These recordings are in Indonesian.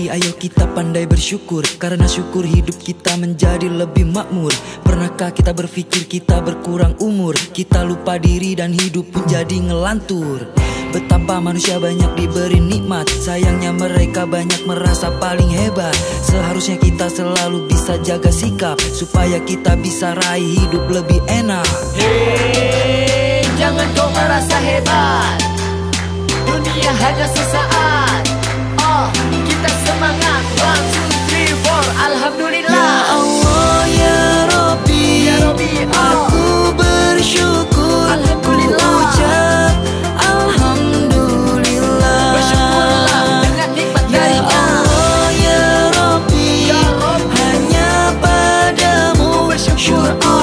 Mari ayo kita pandai bersyukur, karena syukur hidup kita menjadi lebih makmur. Pernahkah kita berpikir kita berkurang umur, kita lupa diri dan hidup pun jadi ngelantur. Betapa manusia banyak diberi nikmat, sayangnya mereka banyak merasa paling hebat. Seharusnya kita selalu bisa jaga sikap, supaya kita bisa raih hidup lebih enak. Hei, jangan kau merasa hebat, dunia hanya sesaat. Oh, kita semangat. 1, 2, 3, 4. Alhamdulillah. Ya Allah, ya Rabbi, Ya Rabbi, aku bersyukur. Alhamdulillah. Ucap Alhamdulillah. Bersyukurlah dengan nikmat Ya darinya. Allah, ya Rabbi, Ya Rabbi, hanya padamu syukurku.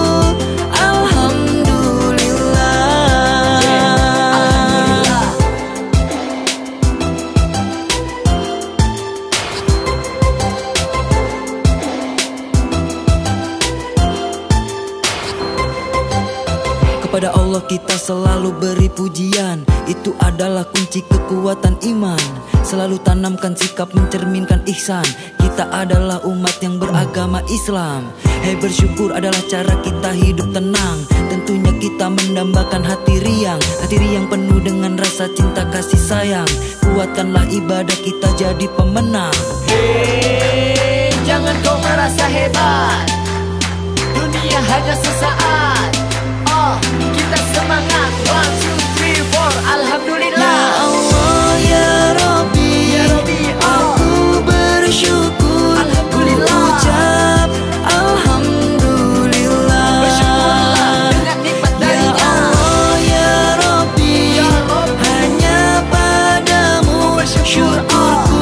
Alhamdulillah. Alhamdulillah. Kepada Allah kita selalu beri pujian, itu adalah kunci kekuatan iman. Selalu tanamkan sikap mencerminkan ihsan, kita adalah umat yang beragama Islam. Hei, bersyukur adalah cara kita hidup tenang. Tentunya kita mendambakan hati riang penuh dengan rasa cinta kasih sayang. Kuatkanlah ibadah kita jadi pemenang. Hei, jangan kau merasa hebat, dunia hanya sesaat. Oh, kita semangat. 1, 2, 3, 4. Alhamdulillah. Ya Allah, ya Rabbi, Ya Rabbi, aku bersyukur. Alhamdulillah. Ucap Alhamdulillah. Bersyukurlah dengan nikmat Ya darinya. Allah, ya Rabbi, Ya Rabbi, hanya padamu syukurku.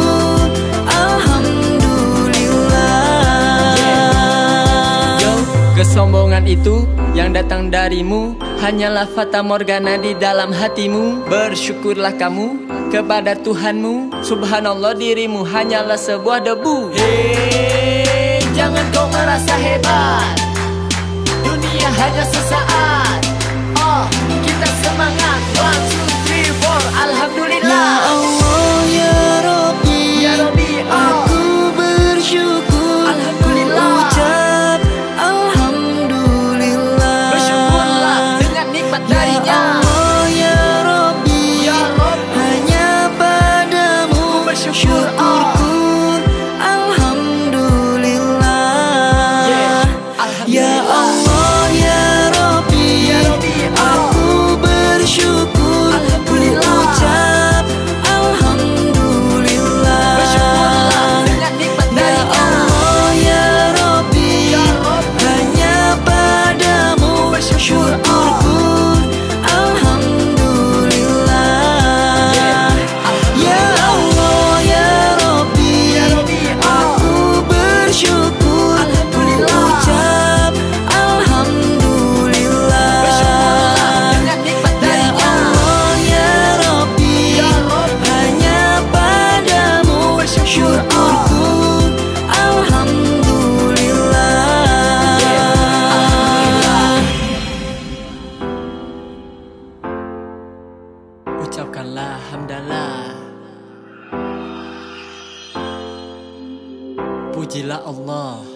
Alhamdulillah. Yo, kesombongan itu yang datang darimu hanyalah fata morgana di dalam hatimu. Bersyukurlah kamu kepada Tuhanmu. Subhanallah, dirimu hanyalah sebuah debu. Hei, jangan kau merasa hebat, dunia hanya sesaat. Oh, kita semangat. 1, 2, 3, 4. Alhamdulillah. Ya Allah, ya Rabbi, Ya Rabbi, aku bersyukur. Alhamdulillah. Ucap Alhamdulillah. Bersyukurlah dengan nikmat Ya darinya. Allah, ya Rabbi, Ya Rabbi, hanya padamu bersyukur. syukurku. Alhamdulillah. Ya Allah, ya Rabbi, Ya Rabbi, aku bersyukur. Alhamdulillah. Ucap Alhamdulillah. Bersyukurlah dengan nikmat Ya darinya. Allah, ya Rabbi, Ya Rabbi, hanya padamu syukurku. Alhamdulillah. Ya Allah, ya Rabbi, Ya Rabbi, aku bersyukur. Alhamdulillah. Ucap Alhamdulillah. Bersyukurlah dengan nikmat Ya darinya. Allah, ya Rabbi, Ya Rabbi, hanya padamu syukurku. Alhamdulillah. ucapkanlah hamdalah. Pujilah Allah.